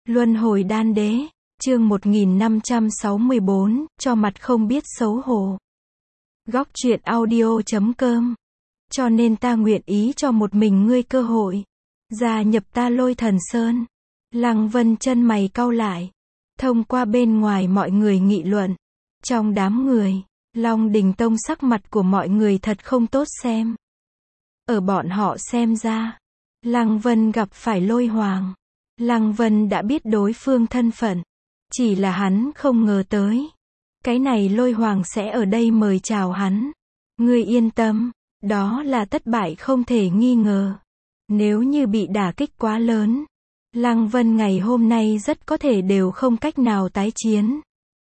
Luân hồi đan đế, chương 1564, cho mặt không biết xấu hổ. Góc truyện audio.com. Cho nên ta nguyện ý cho một mình ngươi cơ hội, gia nhập ta Lôi Thần Sơn. Lăng Vân chân mày cau lại. Thông qua bên ngoài mọi người nghị luận, trong đám người, Long Đình Tông sắc mặt của mọi người thật không tốt xem. Ở bọn họ xem ra, Lăng Vân gặp phải Lôi Hoàng. Lăng Vân đã biết đối phương thân phận, chỉ là hắn không ngờ tới. Cái này Lôi Hoàng sẽ ở đây mời chào hắn. Ngươi yên tâm, đó là thất bại không thể nghi ngờ. Nếu như bị đả kích quá lớn, Lăng Vân ngày hôm nay rất có thể đều không cách nào tái chiến.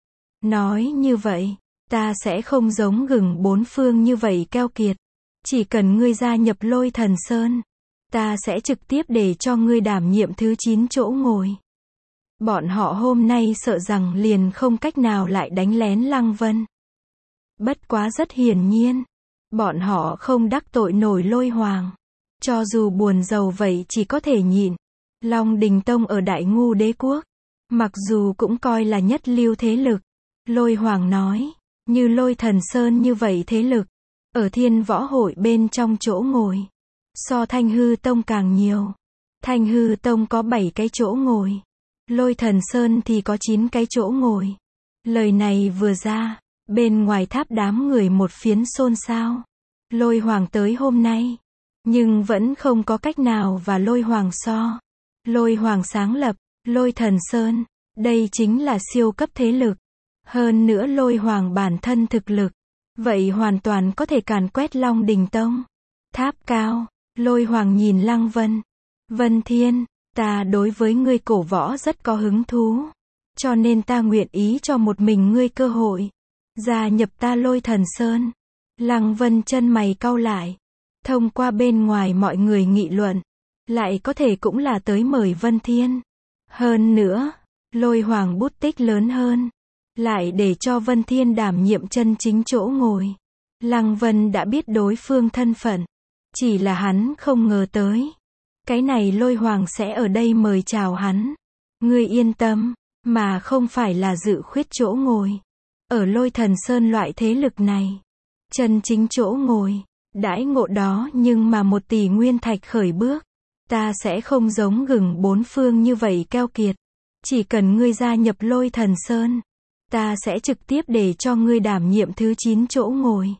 Nói như vậy, ta sẽ không giống gừng bốn phương như vậy keo kiệt. Chỉ cần ngươi gia nhập Lôi Thần Sơn, ta sẽ trực tiếp để cho ngươi đảm nhiệm thứ 9 chỗ ngồi. Bọn họ hôm nay sợ rằng liền không cách nào lại đánh lén Lăng Vân. Bất quá rất hiển nhiên, bọn họ không đắc tội nổi Lôi Hoàng. Cho dù buồn giàu vậy chỉ có thể nhịn. Long Đình Tông ở Đại Ngu Đế Quốc, mặc dù cũng coi là nhất lưu thế lực. Lôi Hoàng nói, như Lôi Thần Sơn như vậy thế lực, ở Thiên Võ Hội bên trong chỗ ngồi, so Thanh Hư Tông càng nhiều. Thanh Hư Tông có 7 cái chỗ ngồi, Lôi Thần Sơn thì có 9 cái chỗ ngồi. Lời này vừa ra, bên ngoài tháp đám người một phiến xôn xao. Lôi Hoàng tới hôm nay, nhưng vẫn không có cách nào và Lôi Hoàng so. Lôi Hoàng sáng lập Lôi Thần Sơn, đây chính là siêu cấp thế lực. Hơn nữa Lôi Hoàng bản thân thực lực, vậy hoàn toàn có thể càn quét Long Đình Tông. Tháp cao, Lôi Hoàng nhìn Lăng Vân. Vân Thiên, ta đối với ngươi cổ võ rất có hứng thú. Cho nên ta nguyện ý cho một mình ngươi cơ hội, gia nhập ta Lôi Thần Sơn. Lăng Vân chân mày cau lại. Thông qua bên ngoài mọi người nghị luận, lại có thể cũng là tới mời Vân Thiên. Hơn nữa, Lôi Hoàng bút tích lớn hơn, lại để cho Vân Thiên đảm nhiệm chân chính chỗ ngồi. Lăng Vân đã biết đối phương thân phận, chỉ là hắn không ngờ tới. Cái này Lôi Hoàng sẽ ở đây mời chào hắn. Ngươi yên tâm, mà không phải là dự khuyết chỗ ngồi. Ở Lôi Thần Sơn loại thế lực này, chân chính chỗ ngồi, đãi ngộ đó nhưng mà 1 tỷ nguyên thạch khởi bước. Ta sẽ không giống gừng bốn phương như vậy keo kiệt. Chỉ cần ngươi gia nhập Lôi Thần Sơn, ta sẽ trực tiếp để cho ngươi đảm nhiệm thứ 9 chỗ ngồi.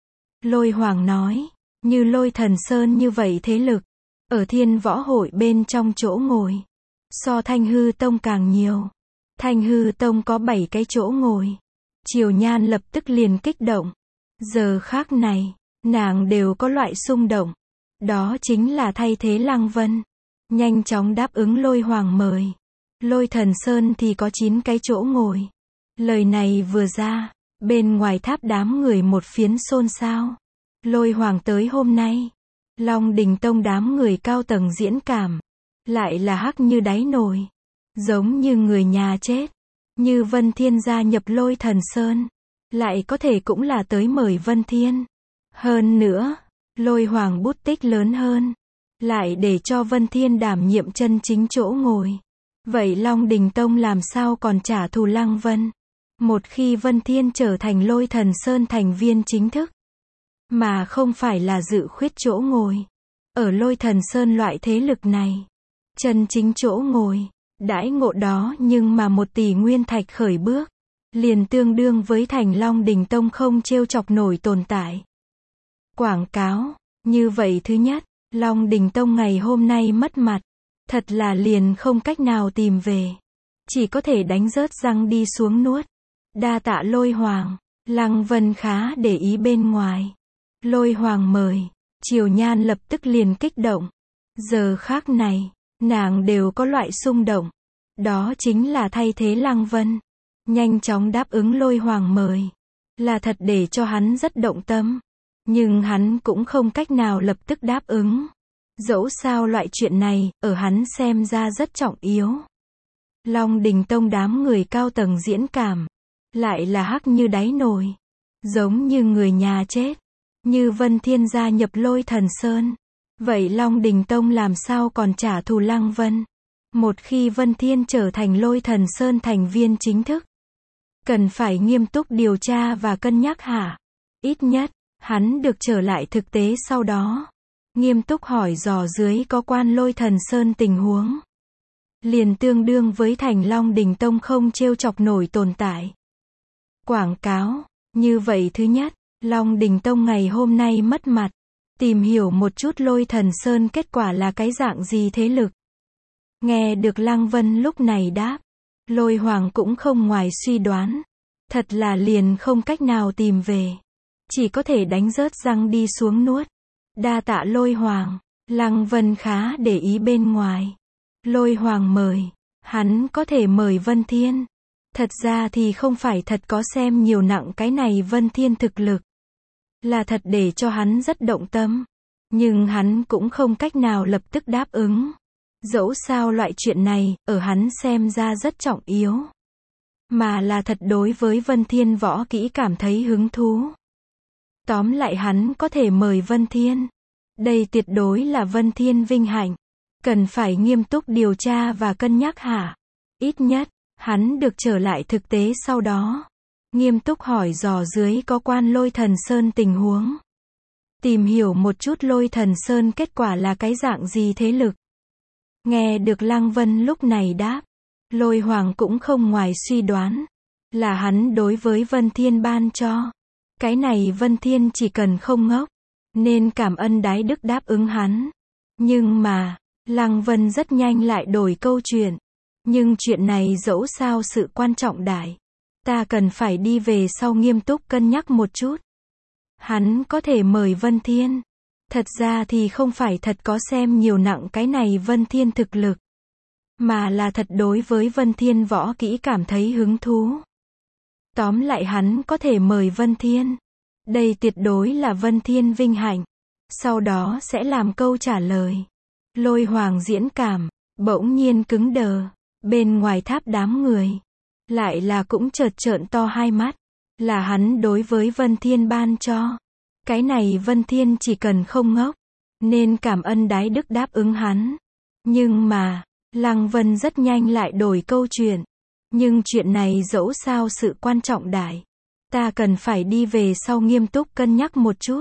Lôi Hoàng nói, như Lôi Thần Sơn như vậy thế lực, ở Thiên Võ Hội bên trong chỗ ngồi, so Thanh Hư Tông càng nhiều. Thanh Hư Tông có 7 cái chỗ ngồi. Triều Nhan lập tức liền kích động. Giờ khác này, nàng đều có loại xung động. Đó chính là thay thế Lăng Vân. Nhanh chóng đáp ứng Lôi Hoàng mời. Lôi Thần Sơn thì có 9 cái chỗ ngồi. Lời này vừa ra, bên ngoài tháp đám người một phiến xôn xao. Lôi Hoàng tới hôm nay, Long Đình Tông đám người cao tầng diễn cảm, lại là hắc như đáy nồi, giống như người nhà chết. Như Vân Thiên gia nhập Lôi Thần Sơn, lại có thể cũng là tới mời Vân Thiên. Hơn nữa, Lôi Hoàng bút tích lớn hơn, lại để cho Vân Thiên đảm nhiệm chân chính chỗ ngồi. Vậy Long Đình Tông làm sao còn trả thù Lăng Vân? Một khi Vân Thiên trở thành Lôi Thần Sơn thành viên chính thức, mà không phải là dự khuyết chỗ ngồi. Ở Lôi Thần Sơn loại thế lực này, chân chính chỗ ngồi, đãi ngộ đó nhưng mà 1 tỷ nguyên thạch khởi bước, liền tương đương với thành Long Đình Tông không trêu chọc nổi tồn tại. Quảng cáo, như vậy thứ nhất, Long Đình Tông ngày hôm nay mất mặt, thật là liền không cách nào tìm về. Chỉ có thể đánh rớt răng đi xuống nuốt. Đa tạ Lôi Hoàng. Lăng Vân khá để ý bên ngoài. Lôi Hoàng mời, Triều Nhan lập tức liền kích động. Giờ khác này, nàng đều có loại xung động. Đó chính là thay thế Lăng Vân. Nhanh chóng đáp ứng Lôi Hoàng mời, là thật để cho hắn rất động tâm. Nhưng hắn cũng không cách nào lập tức đáp ứng. Dẫu sao loại chuyện này, ở hắn xem ra rất trọng yếu. Long Đình Tông đám người cao tầng diễn cảm, lại là hắc như đáy nồi, giống như người nhà chết. Như Vân Thiên gia nhập Lôi Thần Sơn, vậy Long Đình Tông làm sao còn trả thù Lăng Vân? Một khi Vân Thiên trở thành Lôi Thần Sơn thành viên chính thức, cần phải nghiêm túc điều tra và cân nhắc hả? Ít nhất, hắn được trở lại thực tế sau đó. Nghiêm túc hỏi dò dưới có quan Lôi Thần Sơn tình huống. Liền tương đương với Thành Long Đình Tông không trêu chọc nổi tồn tại. Quảng cáo. Như vậy thứ nhất, Long Đình Tông ngày hôm nay mất mặt. Tìm hiểu một chút Lôi Thần Sơn kết quả là cái dạng gì thế lực. Nghe được Lăng Vân lúc này đáp. Lôi Hoàng cũng không ngoài suy đoán. Thật là liền không cách nào tìm về. Chỉ có thể đánh rớt răng đi xuống nuốt. Đa tạ Lôi Hoàng. Lăng Vân khá để ý bên ngoài. Lôi Hoàng mời. Hắn có thể mời Vân Thiên. Thật ra thì không phải thật có xem nhiều nặng cái này Vân Thiên thực lực. Là thật để cho hắn rất động tâm. Nhưng hắn cũng không cách nào lập tức đáp ứng. Dẫu sao loại chuyện này, ở hắn xem ra rất trọng yếu. Mà là thật đối với Vân Thiên võ kỹ cảm thấy hứng thú. Tóm lại hắn có thể mời Vân Thiên. Đây tuyệt đối là Vân Thiên vinh hạnh. Cần phải nghiêm túc điều tra và cân nhắc hả? Ít nhất, hắn được trở lại thực tế sau đó. Nghiêm túc hỏi dò dưới có quan Lôi Thần Sơn tình huống. Tìm hiểu một chút Lôi Thần Sơn kết quả là cái dạng gì thế lực. Nghe được Lăng Vân lúc này đáp. Lôi Hoàng cũng không ngoài suy đoán. Là hắn đối với Vân Thiên ban cho. Cái này Vân Thiên chỉ cần không ngốc. Nên cảm ơn đái đức đáp ứng hắn. Nhưng mà, Lăng Vân rất nhanh lại đổi câu chuyện. Nhưng chuyện này dẫu sao sự quan trọng đại. Ta cần phải đi về sau nghiêm túc cân nhắc một chút. Hắn có thể mời Vân Thiên. Thật ra thì không phải thật có xem nhiều nặng cái này Vân Thiên thực lực. Mà là thật đối với Vân Thiên võ kỹ cảm thấy hứng thú. Tóm lại hắn có thể mời Vân Thiên. Đây tuyệt đối là Vân Thiên vinh hạnh. Sau đó sẽ làm câu trả lời. Lôi Hoàng diễn cảm, bỗng nhiên cứng đờ. Bên ngoài tháp đám người. Lại là cũng chợt trợn to hai mắt. Là hắn đối với Vân Thiên ban cho. Cái này Vân Thiên chỉ cần không ngốc. Nên cảm ơn đái đức đáp ứng hắn. Nhưng mà, Lăng Vân rất nhanh lại đổi câu chuyện. Nhưng chuyện này dẫu sao sự quan trọng đại. Ta cần phải đi về sau nghiêm túc cân nhắc một chút.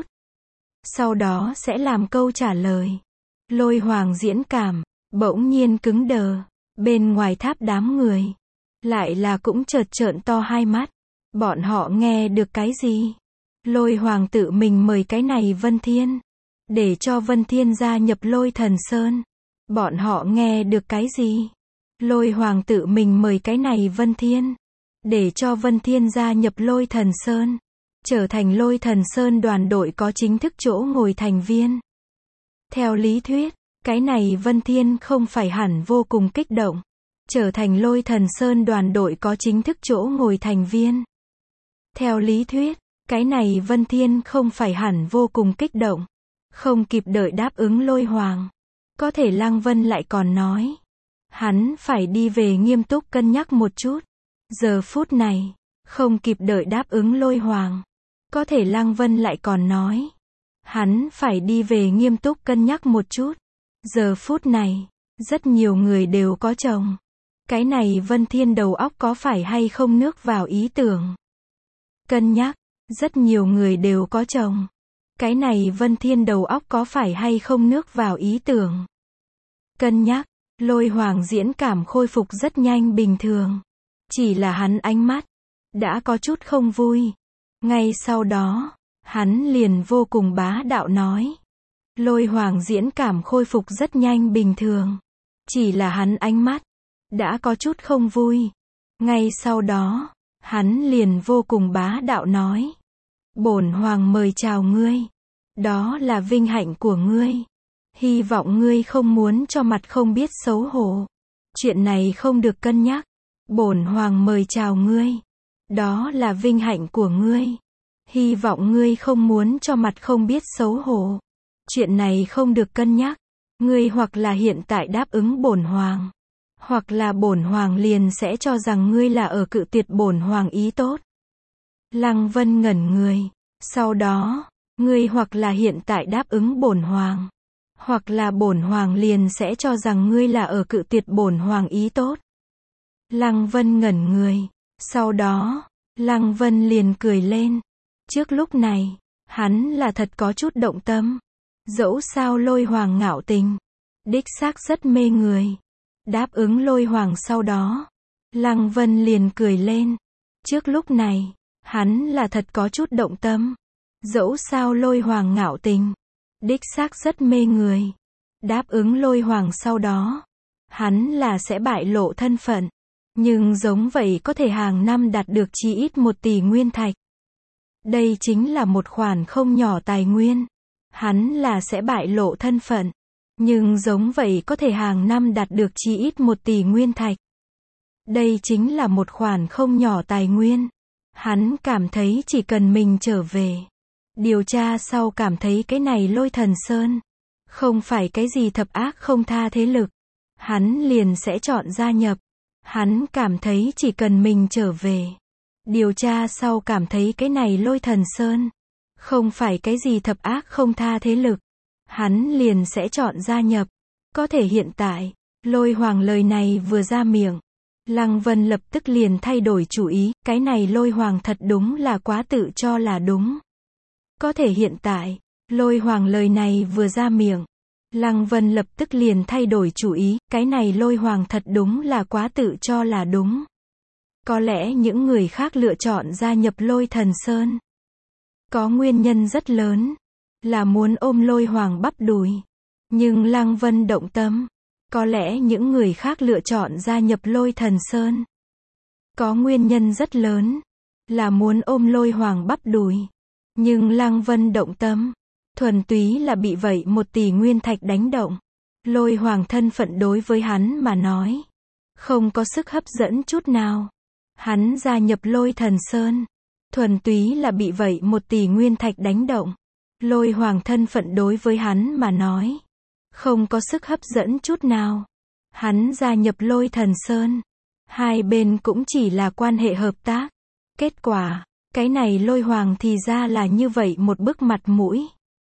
Sau đó sẽ làm câu trả lời. Lôi Hoàng diễn cảm, bỗng nhiên cứng đờ. Bên ngoài tháp đám người. Lại là cũng chợt trợn to hai mắt. Bọn họ nghe được cái gì? Lôi Hoàng tự mình mời cái này Vân Thiên. Để cho Vân Thiên gia nhập Lôi Thần Sơn. Bọn họ nghe được cái gì? Lôi Hoàng tự mình mời cái này Vân Thiên. Để cho Vân Thiên gia nhập Lôi Thần Sơn. Trở thành Lôi Thần Sơn đoàn đội có chính thức chỗ ngồi thành viên. Theo lý thuyết, cái này Vân Thiên không phải hẳn vô cùng kích động. Trở thành Lôi Thần Sơn đoàn đội có chính thức chỗ ngồi thành viên. Theo lý thuyết, cái này Vân Thiên không phải hẳn vô cùng kích động. Không kịp đợi đáp ứng Lôi Hoàng. Có thể Lăng Vân lại còn nói. Hắn phải đi về nghiêm túc cân nhắc một chút. Giờ phút này, không kịp đợi đáp ứng Lôi Hoàng. Có thể Lăng Vân lại còn nói. Hắn phải đi về nghiêm túc cân nhắc một chút. Giờ phút này, rất nhiều người đều có chồng. Cái này Vân Thiên đầu óc có phải hay không nước vào ý tưởng. Cân nhắc, rất nhiều người đều có chồng. Cái này Vân Thiên đầu óc có phải hay không nước vào ý tưởng. Cân nhắc, Lôi Hoàng diễn cảm khôi phục rất nhanh bình thường. Chỉ là hắn ánh mắt, đã có chút không vui. Ngay sau đó, hắn liền vô cùng bá đạo nói. Lôi Hoàng diễn cảm khôi phục rất nhanh bình thường. Chỉ là hắn ánh mắt, đã có chút không vui. Ngay sau đó, hắn liền vô cùng bá đạo nói. Bổn Hoàng mời chào ngươi. Đó là vinh hạnh của ngươi. Hy vọng ngươi không muốn cho mặt không biết xấu hổ. Chuyện này không được cân nhắc. Bổn Hoàng mời chào ngươi. Đó là vinh hạnh của ngươi. Hy vọng ngươi không muốn cho mặt không biết xấu hổ. Chuyện này không được cân nhắc. Ngươi hoặc là hiện tại đáp ứng bổn Hoàng. Hoặc là bổn Hoàng liền sẽ cho rằng ngươi là ở cự tuyệt bổn Hoàng ý tốt. Lăng Vân ngẩn người. Sau đó, ngươi hoặc là hiện tại đáp ứng bổn Hoàng. Hoặc là bổn hoàng liền sẽ cho rằng ngươi là ở cự tuyệt bổn hoàng ý tốt. Lăng Vân ngẩn người. Sau đó, Lăng Vân liền cười lên. Trước lúc này, hắn là thật có chút động tâm. Dẫu sao Lôi Hoàng ngạo tình, đích xác rất mê người. Đáp ứng Lôi Hoàng sau đó, Lăng Vân liền cười lên. Trước lúc này, hắn là thật có chút động tâm. Dẫu sao Lôi Hoàng ngạo tình, đích xác rất mê người. Đáp ứng Lôi Hoàng sau đó, hắn là sẽ bại lộ thân phận. Nhưng giống vậy có thể hàng năm đạt được chí ít 1 tỷ nguyên thạch. Đây chính là một khoản không nhỏ tài nguyên. Hắn là sẽ bại lộ thân phận. Nhưng giống vậy có thể hàng năm đạt được chí ít 1 tỷ nguyên thạch. Đây chính là một khoản không nhỏ tài nguyên. Hắn cảm thấy chỉ cần mình trở về. Điều tra sau cảm thấy cái này Lôi Thần Sơn. Không phải cái gì thập ác không tha thế lực. Hắn liền sẽ chọn gia nhập. Hắn cảm thấy chỉ cần mình trở về. Điều tra sau cảm thấy cái này Lôi Thần Sơn. Không phải cái gì thập ác không tha thế lực. Hắn liền sẽ chọn gia nhập. Có thể hiện tại, Lôi Hoàng lời này vừa ra miệng. Lăng Vân lập tức liền thay đổi chủ ý. Cái này Lôi Hoàng thật đúng là quá tự cho là đúng. Có thể hiện tại, Lôi Hoàng lời này vừa ra miệng. Lăng Vân lập tức liền thay đổi chủ ý. Cái này Lôi Hoàng thật đúng là quá tự cho là đúng. Có lẽ những người khác lựa chọn gia nhập Lôi Thần Sơn. Có nguyên nhân rất lớn. Là muốn ôm Lôi Hoàng bắp đùi. Nhưng Lăng Vân động tâm. Có lẽ những người khác lựa chọn gia nhập Lôi Thần Sơn. Có nguyên nhân rất lớn. Là muốn ôm Lôi Hoàng bắp đùi. Nhưng Lăng Vân động tâm. Thuần túy là bị vậy 1 tỷ nguyên thạch đánh động. Lôi Hoàng thân phận đối với hắn mà nói. Không có sức hấp dẫn chút nào. Hắn gia nhập Lôi Thần Sơn. Thuần túy là bị vậy 1 tỷ nguyên thạch đánh động. Lôi Hoàng thân phận đối với hắn mà nói. Không có sức hấp dẫn chút nào. Hắn gia nhập Lôi Thần Sơn. Hai bên cũng chỉ là quan hệ hợp tác. Kết quả, cái này Lôi Hoàng thì ra là như vậy một bức mặt mũi.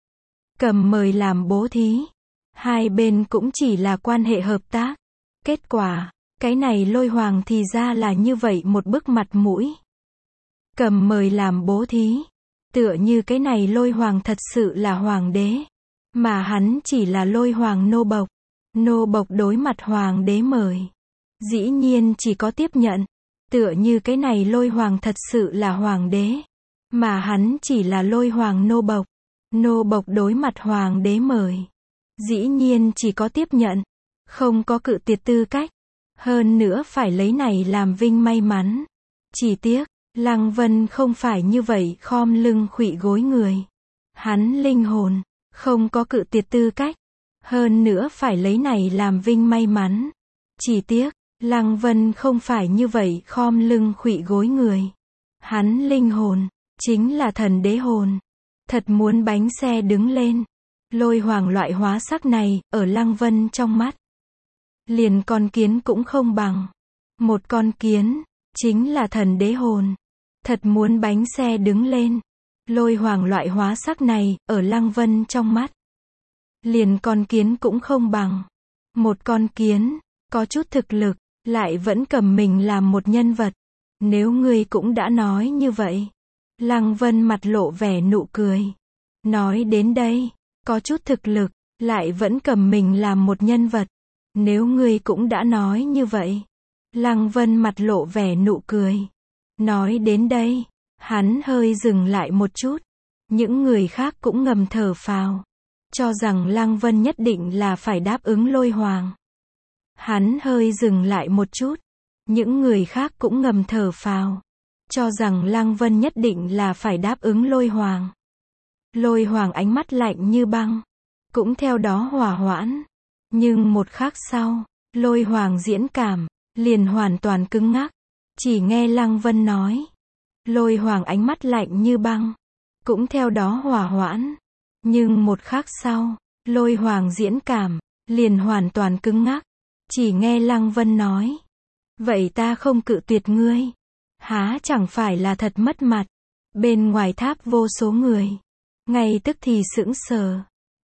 Cầm mời làm bố thí. Hai bên cũng chỉ là quan hệ hợp tác. Kết quả, cái này Lôi Hoàng thì ra là như vậy một bức mặt mũi. Cầm mời làm bố thí. Tựa như cái này Lôi Hoàng thật sự là hoàng đế. Mà hắn chỉ là Lôi Hoàng nô bộc. Nô bộc đối mặt hoàng đế mời. Dĩ nhiên chỉ có tiếp nhận. Tựa như cái này Lôi Hoàng thật sự là hoàng đế. Mà hắn chỉ là Lôi Hoàng nô bộc. Nô bộc đối mặt hoàng đế mời. Dĩ nhiên chỉ có tiếp nhận. Không có cự tuyệt tư cách. Hơn nữa phải lấy này làm vinh may mắn. Chỉ tiếc, Lăng Vân không phải như vậy khom lưng khuỵu gối người. Hắn linh hồn, không có cự tuyệt tư cách. Hơn nữa phải lấy này làm vinh may mắn. Chỉ tiếc, Lăng Vân không phải như vậy khom lưng khuỵu gối người. Hắn linh hồn, chính là thần đế hồn. Thật muốn bánh xe đứng lên. Lôi Hoàng loại hóa sắc này, ở Lăng Vân trong mắt. Liền con kiến cũng không bằng. Một con kiến, chính là thần đế hồn. Thật muốn bánh xe đứng lên. Lôi Hoàng loại hóa sắc này, ở Lăng Vân trong mắt. Liền con kiến cũng không bằng. Một con kiến, có chút thực lực, lại vẫn cầm mình làm một nhân vật. Nếu ngươi cũng đã nói như vậy. Lăng Vân mặt lộ vẻ nụ cười. Nói đến đây, có chút thực lực, lại vẫn cầm mình làm một nhân vật. Nếu ngươi cũng đã nói như vậy. Lăng Vân mặt lộ vẻ nụ cười. Nói đến đây, hắn hơi dừng lại một chút. Những người khác cũng ngầm thở phào. Cho rằng Lăng Vân nhất định là phải đáp ứng Lôi Hoàng. Hắn hơi dừng lại một chút. Những người khác cũng ngầm thở phào. Cho rằng Lăng Vân nhất định là phải đáp ứng Lôi Hoàng. Lôi Hoàng ánh mắt lạnh như băng. Cũng theo đó hòa hoãn. Nhưng một khắc sau, Lôi Hoàng diễn cảm, liền hoàn toàn cứng ngắc. Chỉ nghe Lăng Vân nói. Lôi Hoàng ánh mắt lạnh như băng. Cũng theo đó hòa hoãn. Nhưng một khắc sau, Lôi Hoàng diễn cảm, liền hoàn toàn cứng ngắc. Chỉ nghe Lăng Vân nói. Vậy ta không cự tuyệt ngươi. Há chẳng phải là thật mất mặt. Bên ngoài tháp vô số người. Ngay tức thì sững sờ.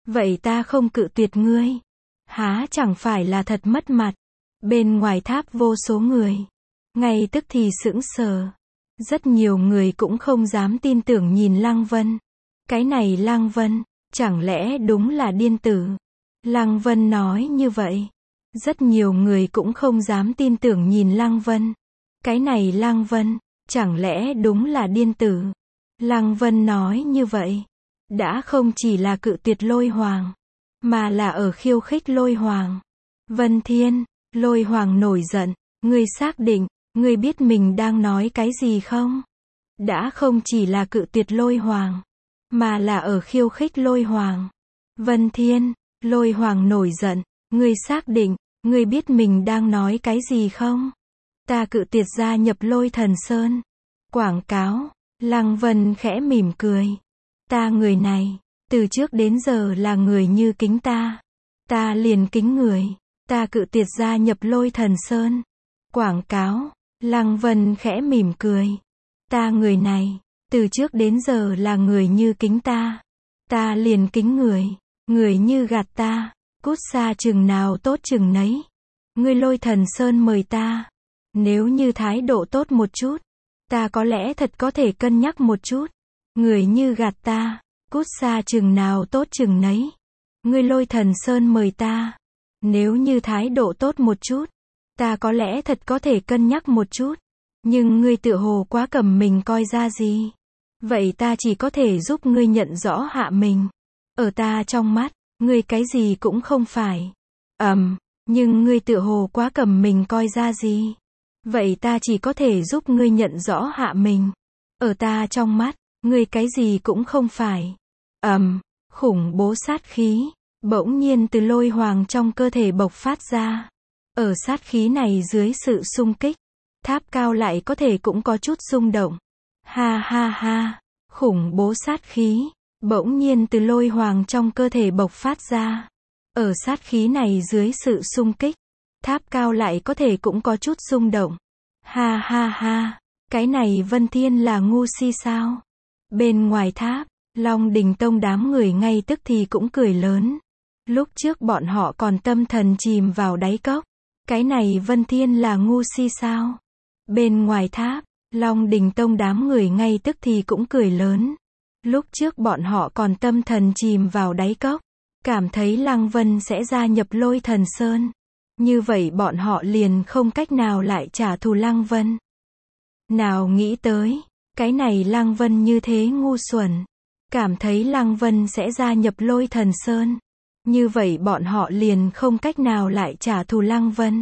Vậy ta không cự tuyệt ngươi. Há chẳng phải là thật mất mặt. Bên ngoài tháp vô số người. Ngay tức thì sững sờ. Rất nhiều người cũng không dám tin tưởng nhìn Lăng Vân. Cái này Lăng Vân, chẳng lẽ đúng là điên tử? Lăng Vân nói như vậy. Rất nhiều người cũng không dám tin tưởng nhìn Lăng Vân. Cái này Lăng Vân, chẳng lẽ đúng là điên tử? Lăng Vân nói như vậy. Đã không chỉ là cự tuyệt Lôi Hoàng, mà là ở khiêu khích Lôi Hoàng. Vân Thiên, Lôi Hoàng nổi giận. Ngươi xác định, ngươi biết mình đang nói cái gì không? Đã không chỉ là cự tuyệt Lôi Hoàng, mà là ở khiêu khích Lôi Hoàng. Vân Thiên, Lôi Hoàng nổi giận. Ngươi xác định, ngươi biết mình đang nói cái gì không? Ta cự tuyệt gia nhập Lôi Thần Sơn. Quảng cáo. Lăng Vân khẽ mỉm cười. Ta người này, từ trước đến giờ là người như kính ta. Ta liền kính người. Ta cự tuyệt gia nhập Lôi Thần Sơn. Quảng cáo. Lăng Vân khẽ mỉm cười. Ta người này, từ trước đến giờ là người như kính ta. Ta liền kính người. Người như gạt ta, cút xa chừng nào tốt chừng nấy. Ngươi Lôi Thần Sơn mời ta. Nếu như thái độ tốt một chút, ta có lẽ thật có thể cân nhắc một chút. Người như gạt ta, cút xa chừng nào tốt chừng nấy. Ngươi Lôi Thần Sơn mời ta. Nếu như thái độ tốt một chút, ta có lẽ thật có thể cân nhắc một chút. Nhưng ngươi tựa hồ quá cầm mình coi ra gì. Vậy ta chỉ có thể giúp ngươi nhận rõ hạ mình. Ở ta trong mắt, ngươi cái gì cũng không phải. Nhưng ngươi tựa hồ quá cầm mình coi ra gì. Vậy ta chỉ có thể giúp ngươi nhận rõ hạ mình. Ở ta trong mắt, ngươi cái gì cũng không phải. Khủng bố sát khí, bỗng nhiên từ Lôi Hoàng trong cơ thể bộc phát ra. Ở sát khí này dưới sự xung kích, tháp cao lại có thể cũng có chút xung động. Ha ha ha, khủng bố sát khí, bỗng nhiên từ Lôi Hoàng trong cơ thể bộc phát ra. Ở sát khí này dưới sự xung kích, tháp cao lại có thể cũng có chút xung động. Ha ha ha, cái này Vân Thiên là ngu si sao? Bên ngoài tháp, Long Đình Tông đám người ngay tức thì cũng cười lớn. Lúc trước bọn họ còn tâm thần chìm vào đáy cốc. Cái này Vân Thiên là ngu si sao? Bên ngoài tháp, Long Đình Tông đám người ngay tức thì cũng cười lớn. Lúc trước bọn họ còn tâm thần chìm vào đáy cốc, cảm thấy Lăng Vân sẽ gia nhập Lôi Thần Sơn. Như vậy bọn họ liền không cách nào lại trả thù Lăng Vân. Nào nghĩ tới, cái này Lăng Vân như thế ngu xuẩn. Cảm thấy Lăng Vân sẽ gia nhập Lôi Thần Sơn. Như vậy bọn họ liền không cách nào lại trả thù Lăng Vân.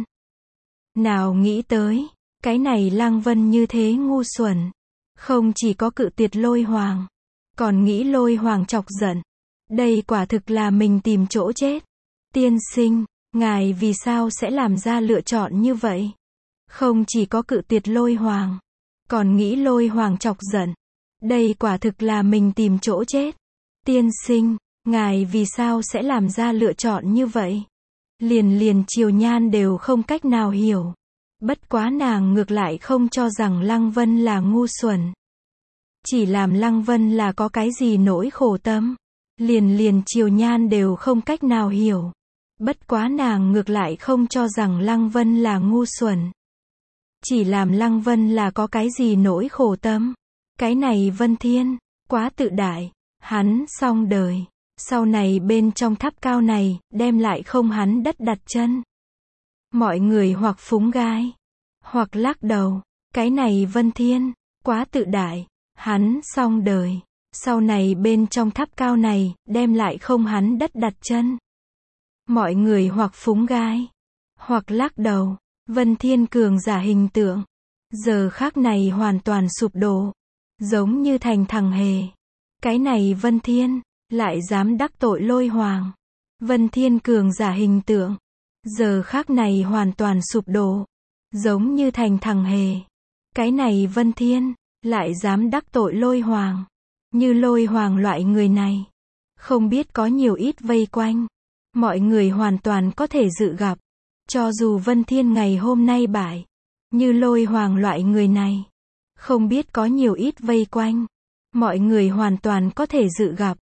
Nào nghĩ tới, cái này Lăng Vân như thế ngu xuẩn. Không chỉ có cự tuyệt Lôi Hoàng, còn nghĩ Lôi Hoàng chọc giận. Đây quả thực là mình tìm chỗ chết. Tiên sinh, ngài vì sao sẽ làm ra lựa chọn như vậy? Không chỉ có cự tuyệt Lôi Hoàng, còn nghĩ Lôi Hoàng chọc giận. Đây quả thực là mình tìm chỗ chết. Tiên sinh, ngài vì sao sẽ làm ra lựa chọn như vậy? Liền Triều Nhan đều không cách nào hiểu. Bất quá nàng ngược lại không cho rằng Lăng Vân là ngu xuẩn. Chỉ làm Lăng Vân là có cái gì nỗi khổ tâm. Liền Triều Nhan đều không cách nào hiểu. Bất quá nàng ngược lại không cho rằng Lăng Vân là ngu xuẩn. Chỉ làm Lăng Vân là có cái gì nỗi khổ tâm. Cái này Vân Thiên, quá tự đại. Hắn xong đời. Sau này bên trong tháp cao này, đem lại không hắn đất đặt chân. Mọi người hoặc phúng gai, hoặc lắc đầu. Cái này Vân Thiên, quá tự đại. Hắn xong đời. Sau này bên trong tháp cao này, đem lại không hắn đất đặt chân. Mọi người hoặc phúng gai, hoặc lắc đầu. Vân Thiên cường giả hình tượng. Giờ khắc này hoàn toàn sụp đổ. Giống như thành thằng hề. Cái này Vân Thiên, lại dám đắc tội Lôi Hoàng. Vân Thiên cường giả hình tượng. Giờ khắc này hoàn toàn sụp đổ. Giống như thành thằng hề. Cái này Vân Thiên, lại dám đắc tội Lôi Hoàng. Như Lôi Hoàng loại người này. Không biết có nhiều ít vây quanh. Mọi người hoàn toàn có thể dự gặp. Cho dù Vân Thiên ngày hôm nay bại. Như Lôi Hoàng loại người này. Không biết có nhiều ít vây quanh. Mọi người hoàn toàn có thể dự gặp.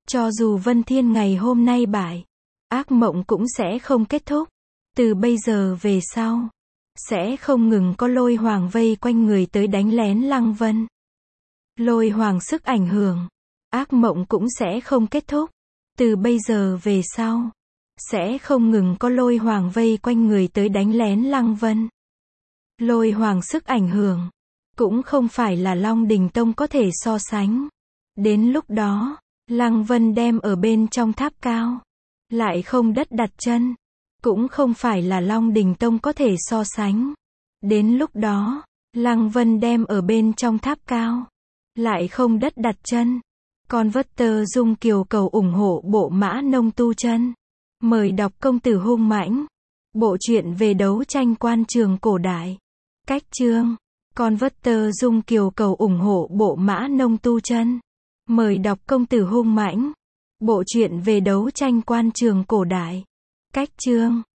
Cho dù Vân Thiên ngày hôm nay bại, ác mộng cũng sẽ không kết thúc. Từ bây giờ về sau, sẽ không ngừng có lôi hoàng vây quanh người tới đánh lén Lăng Vân. Lôi hoàng sức ảnh hưởng, ác mộng cũng sẽ không kết thúc. Từ bây giờ về sau, sẽ không ngừng có lôi hoàng vây quanh người tới đánh lén Lăng Vân. Lôi hoàng sức ảnh hưởng, cũng không phải là Long Đình Tông có thể so sánh. Đến lúc đó, Lăng Vân đem ở bên trong tháp cao, lại không đất đặt chân, cũng không phải là Long Đình Tông có thể so sánh. Đến lúc đó, Lăng Vân đem ở bên trong tháp cao, lại không đất đặt chân. Converter Dung Kiều cầu ủng hộ bộ Mã Nông tu chân. Mời đọc Công tử hung mãnh. Bộ truyện về đấu tranh quan trường cổ đại. Cách chương. Converter Dung Kiều cầu ủng hộ bộ Mã Nông tu chân. Mời đọc Công tử hung mãnh. Bộ truyện về đấu tranh quan trường cổ đại. Cách chương.